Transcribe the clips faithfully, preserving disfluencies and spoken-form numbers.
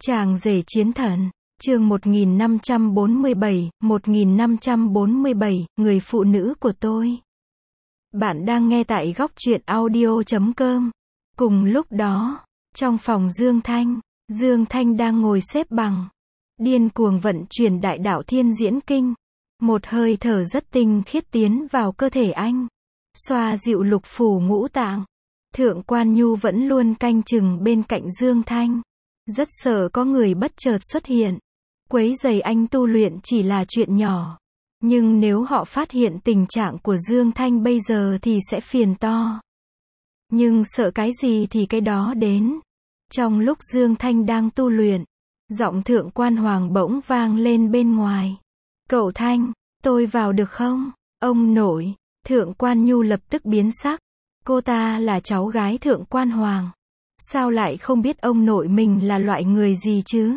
Chàng rể chiến thần, chương một nghìn năm trăm bốn mươi bảy, một nghìn năm trăm bốn mươi bảy, người phụ nữ của tôi. Bạn đang nghe tại góc truyện audio chấm com. Cùng lúc đó, trong phòng Dương Thanh, Dương Thanh đang ngồi xếp bằng, điên cuồng vận chuyển đại đạo thiên diễn kinh. Một hơi thở rất tinh khiết tiến vào cơ thể anh, xoa dịu lục phủ ngũ tạng. Thượng Quan Nhu vẫn luôn canh chừng bên cạnh Dương Thanh, rất sợ có người bất chợt xuất hiện, quấy rầy anh tu luyện chỉ là chuyện nhỏ. Nhưng nếu họ phát hiện tình trạng của Dương Thanh bây giờ thì sẽ phiền to. Nhưng sợ cái gì thì cái đó đến. Trong lúc Dương Thanh đang tu luyện, giọng Thượng Quan Hoàng bỗng vang lên bên ngoài. Cậu Thanh, tôi vào được không? Ông nội. Thượng Quan Nhu lập tức biến sắc. Cô ta là cháu gái Thượng Quan Hoàng. Sao lại không biết ông nội mình là loại người gì chứ?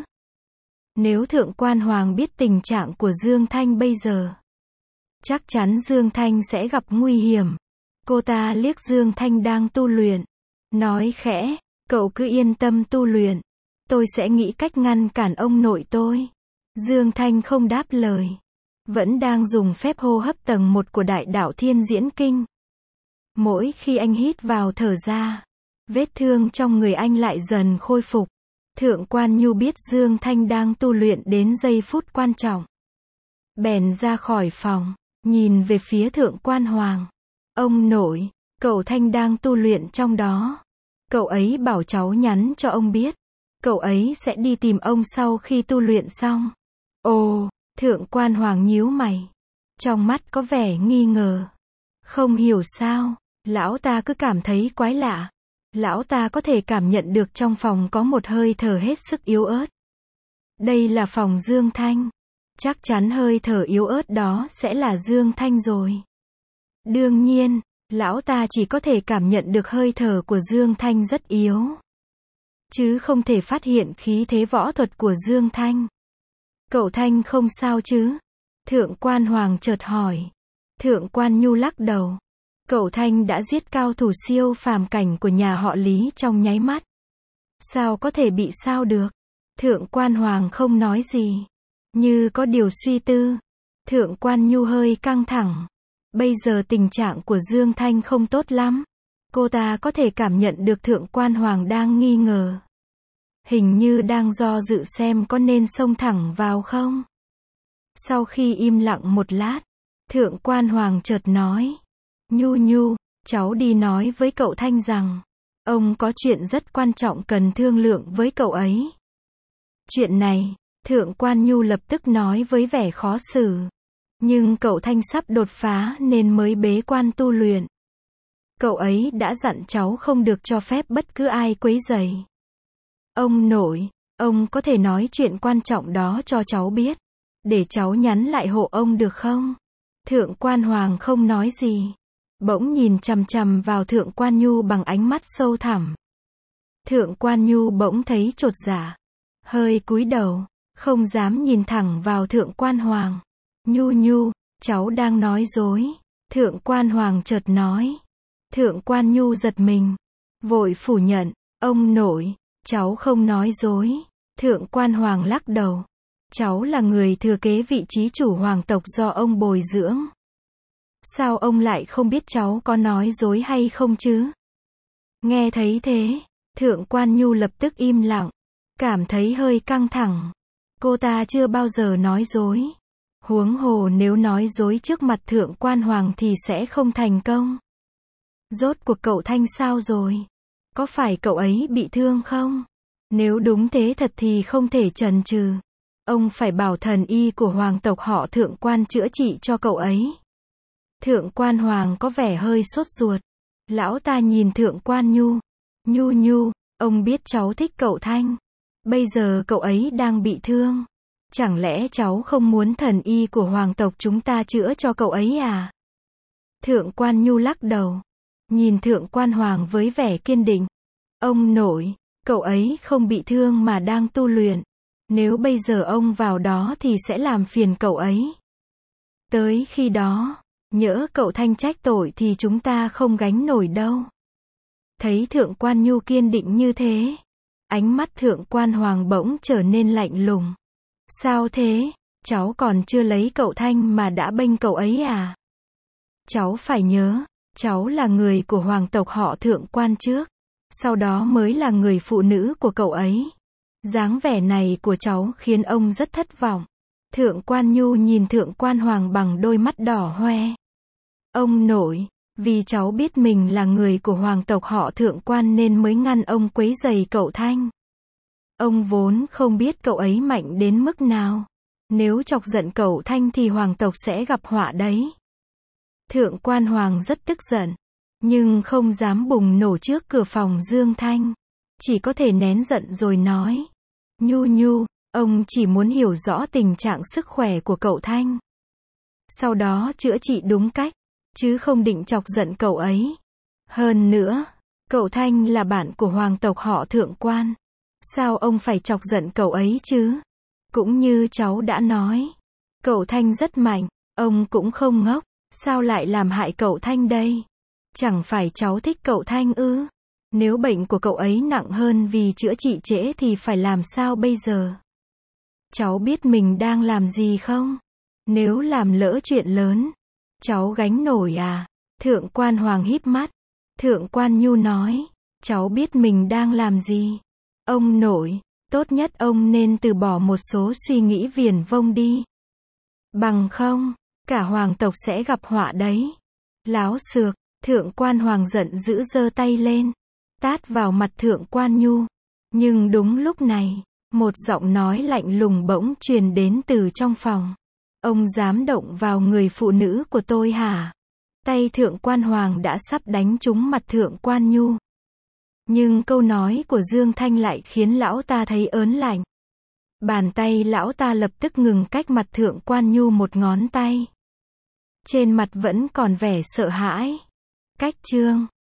Nếu Thượng Quan Hoàng biết tình trạng của Dương Thanh bây giờ, chắc chắn Dương Thanh sẽ gặp nguy hiểm. Cô ta liếc Dương Thanh đang tu luyện, nói khẽ, cậu cứ yên tâm tu luyện, tôi sẽ nghĩ cách ngăn cản ông nội tôi. Dương Thanh không đáp lời, vẫn đang dùng phép hô hấp tầng một của đại đạo thiên diễn kinh. Mỗi khi anh hít vào thở ra, vết thương trong người anh lại dần khôi phục. Thượng Quan Nhu biết Dương Thanh đang tu luyện đến giây phút quan trọng, bèn ra khỏi phòng, nhìn về phía Thượng Quan Hoàng. Ông nội, cậu Thanh đang tu luyện trong đó. Cậu ấy bảo cháu nhắn cho ông biết, cậu ấy sẽ đi tìm ông sau khi tu luyện xong. Ồ, Thượng Quan Hoàng nhíu mày, trong mắt có vẻ nghi ngờ. Không hiểu sao, lão ta cứ cảm thấy quái lạ. Lão ta có thể cảm nhận được trong phòng có một hơi thở hết sức yếu ớt. Đây là phòng Dương Thanh. Chắc chắn hơi thở yếu ớt đó sẽ là Dương Thanh rồi. Đương nhiên, lão ta chỉ có thể cảm nhận được hơi thở của Dương Thanh rất yếu, chứ không thể phát hiện khí thế võ thuật của Dương Thanh. Cậu Thanh không sao chứ? Thượng Quan Hoàng chợt hỏi. Thượng Quan Nhu lắc đầu. Cậu Thanh đã giết cao thủ siêu phàm cảnh của nhà họ Lý trong nháy mắt. Sao có thể bị sao được? Thượng Quan Hoàng không nói gì, như có điều suy tư. Thượng Quan Nhu hơi căng thẳng. Bây giờ tình trạng của Dương Thanh không tốt lắm. Cô ta có thể cảm nhận được Thượng Quan Hoàng đang nghi ngờ. Hình như đang do dự xem có nên xông thẳng vào không. Sau khi im lặng một lát, Thượng Quan Hoàng chợt nói. Nhu Nhu, cháu đi nói với cậu Thanh rằng, ông có chuyện rất quan trọng cần thương lượng với cậu ấy. Chuyện này, Thượng Quan Nhu lập tức nói với vẻ khó xử. Nhưng cậu Thanh sắp đột phá nên mới bế quan tu luyện. Cậu ấy đã dặn cháu không được cho phép bất cứ ai quấy rầy. Ông nội, ông có thể nói chuyện quan trọng đó cho cháu biết, để cháu nhắn lại hộ ông được không? Thượng Quan Hoàng không nói gì, bỗng nhìn chằm chằm vào Thượng Quan Nhu bằng ánh mắt sâu thẳm. Thượng Quan Nhu bỗng thấy chột dạ, hơi cúi đầu, không dám nhìn thẳng vào Thượng Quan Hoàng. Nhu Nhu, cháu đang nói dối. Thượng Quan Hoàng chợt nói. Thượng Quan Nhu giật mình, vội phủ nhận. Ông nội, cháu không nói dối. Thượng Quan Hoàng lắc đầu. Cháu là người thừa kế vị trí chủ hoàng tộc do ông bồi dưỡng. Sao ông lại không biết cháu có nói dối hay không chứ? Nghe thấy thế, Thượng Quan Nhu lập tức im lặng, cảm thấy hơi căng thẳng. Cô ta chưa bao giờ nói dối. Huống hồ nếu nói dối trước mặt Thượng Quan Hoàng thì sẽ không thành công. Rốt cuộc cậu Thanh sao rồi? Có phải cậu ấy bị thương không? Nếu đúng thế thật thì không thể chần chừ. Ông phải bảo thần y của hoàng tộc họ Thượng Quan chữa trị cho cậu ấy. Thượng Quan Hoàng có vẻ hơi sốt ruột. Lão ta nhìn Thượng Quan Nhu. Nhu Nhu, ông biết cháu thích cậu Thanh. Bây giờ cậu ấy đang bị thương. Chẳng lẽ cháu không muốn thần y của hoàng tộc chúng ta chữa cho cậu ấy à? Thượng Quan Nhu lắc đầu, nhìn Thượng Quan Hoàng với vẻ kiên định. Ông nội, cậu ấy không bị thương mà đang tu luyện. Nếu bây giờ ông vào đó thì sẽ làm phiền cậu ấy. Tới khi đó, nhỡ cậu Thanh trách tội thì chúng ta không gánh nổi đâu. Thấy Thượng Quan Nhu kiên định như thế, Ánh mắt thượng quan Hoàng bỗng trở nên lạnh lùng. Sao thế? Cháu còn chưa lấy cậu Thanh mà đã bênh cậu ấy à? Cháu phải nhớ, cháu là người của hoàng tộc họ thượng quan trước, sau đó mới là người phụ nữ của cậu ấy. Dáng vẻ này của cháu khiến ông rất thất vọng. Thượng quan Nhu nhìn thượng quan Hoàng bằng đôi mắt đỏ hoe. Ông nội, vì cháu biết mình là người của hoàng tộc họ thượng quan nên mới ngăn ông quấy rầy cậu Thanh. Ông vốn không biết cậu ấy mạnh đến mức nào. Nếu chọc giận cậu Thanh thì hoàng tộc sẽ gặp họa đấy. Thượng quan Hoàng rất tức giận, nhưng không dám bùng nổ trước cửa phòng Dương Thanh. Chỉ có thể nén giận rồi nói. Nhu Nhu, ông chỉ muốn hiểu rõ tình trạng sức khỏe của cậu Thanh. Sau đó chữa trị đúng cách, chứ không định chọc giận cậu ấy. Hơn nữa, cậu Thanh là bạn của hoàng tộc họ thượng quan. Sao ông phải chọc giận cậu ấy chứ? Cũng như cháu đã nói, cậu Thanh rất mạnh, ông cũng không ngốc. Sao lại làm hại cậu Thanh đây? Chẳng phải cháu thích cậu Thanh ư? Nếu bệnh của cậu ấy nặng hơn vì chữa trị trễ thì phải làm sao bây giờ? Cháu biết mình đang làm gì không? Nếu làm lỡ chuyện lớn, cháu gánh nổi à? Thượng quan Hoàng híp mắt. Thượng quan Nhu nói, cháu biết mình đang làm gì. Ông nội, tốt nhất ông nên từ bỏ một số suy nghĩ viển vông đi. Bằng không, cả hoàng tộc sẽ gặp họa đấy. Láo xược, thượng quan Hoàng giận dữ giơ tay lên, tát vào mặt thượng quan Nhu. Nhưng đúng lúc này, một giọng nói lạnh lùng bỗng truyền đến từ trong phòng. Ông dám động vào người phụ nữ của tôi hả? Tay thượng quan Hoàng đã sắp đánh trúng mặt thượng quan Nhu. Nhưng câu nói của Dương Thanh lại khiến lão ta thấy ớn lạnh. Bàn tay lão ta lập tức ngừng cách mặt thượng quan Nhu một ngón tay. Trên mặt vẫn còn vẻ sợ hãi. Cách chương